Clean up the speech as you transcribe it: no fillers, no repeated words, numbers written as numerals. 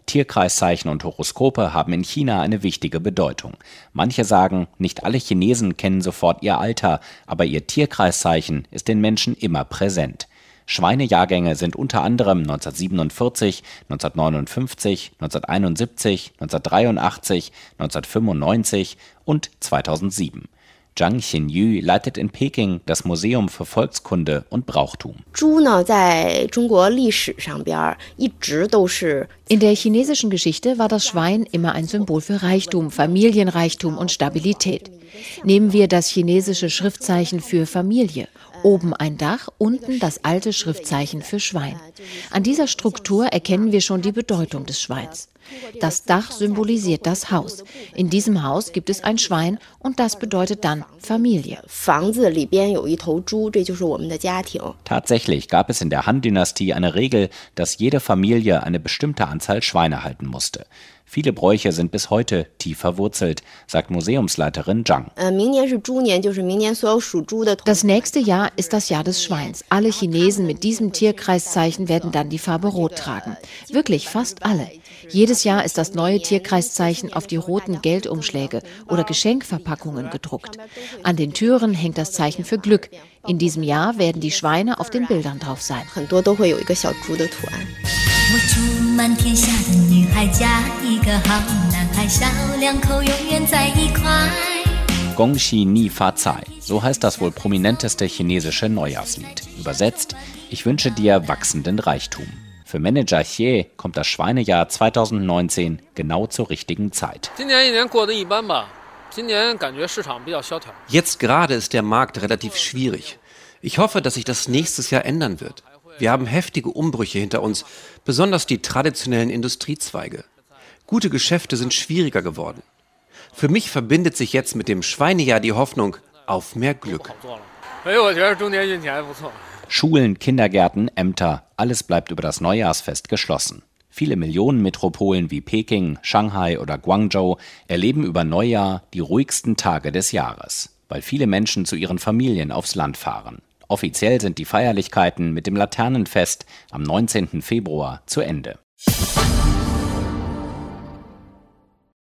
Tierkreiszeichen und Horoskope haben in China eine wichtige Bedeutung. Manche sagen, nicht alle Chinesen kennen sofort ihr Alter, aber ihr Tierkreiszeichen ist den Menschen immer präsent. Schweinejahrgänge sind unter anderem 1947, 1959, 1971, 1983, 1995 und 2007. Zhang Xinyu leitet in Peking das Museum für Volkskunde und Brauchtum. In der chinesischen Geschichte war das Schwein immer ein Symbol für Reichtum, Familienreichtum und Stabilität. Nehmen wir das chinesische Schriftzeichen für Familie. Oben ein Dach, unten das alte Schriftzeichen für Schwein. An dieser Struktur erkennen wir schon die Bedeutung des Schweins. Das Dach symbolisiert das Haus. In diesem Haus gibt es ein Schwein und das bedeutet dann Familie. Tatsächlich gab es in der Han-Dynastie eine Regel, dass jede Familie eine bestimmte Anzahl Schweine halten musste. Viele Bräuche sind bis heute tief verwurzelt, sagt Museumsleiterin Zhang. Das nächste Jahr ist das Jahr des Schweins. Alle Chinesen mit diesem Tierkreiszeichen werden dann die Farbe Rot tragen. Wirklich fast alle. Jedes Jahr ist das neue Tierkreiszeichen auf die roten Geldumschläge oder Geschenkverpackungen gedruckt. An den Türen hängt das Zeichen für Glück. In diesem Jahr werden die Schweine auf den Bildern drauf sein. 我祝满天下的女孩嫁一个好男孩，小两口永远在一块。 Gongxi Ni Fa Cai, so heißt das wohl prominenteste chinesische Neujahrslied. Übersetzt, ich wünsche dir wachsenden Reichtum. Für Manager Xie kommt das Schweinejahr 2019 genau zur richtigen Zeit. Jetzt gerade ist der Markt relativ schwierig. Ich hoffe, dass sich das nächstes Jahr ändern wird. Wir haben heftige Umbrüche hinter uns, besonders die traditionellen Industriezweige. Gute Geschäfte sind schwieriger geworden. Für mich verbindet sich jetzt mit dem Schweinejahr die Hoffnung auf mehr Glück. Schulen, Kindergärten, Ämter, alles bleibt über das Neujahrsfest geschlossen. Viele Millionenmetropolen wie Peking, Shanghai oder Guangzhou erleben über Neujahr die ruhigsten Tage des Jahres, weil viele Menschen zu ihren Familien aufs Land fahren. Offiziell sind die Feierlichkeiten mit dem Laternenfest am 19. Februar zu Ende.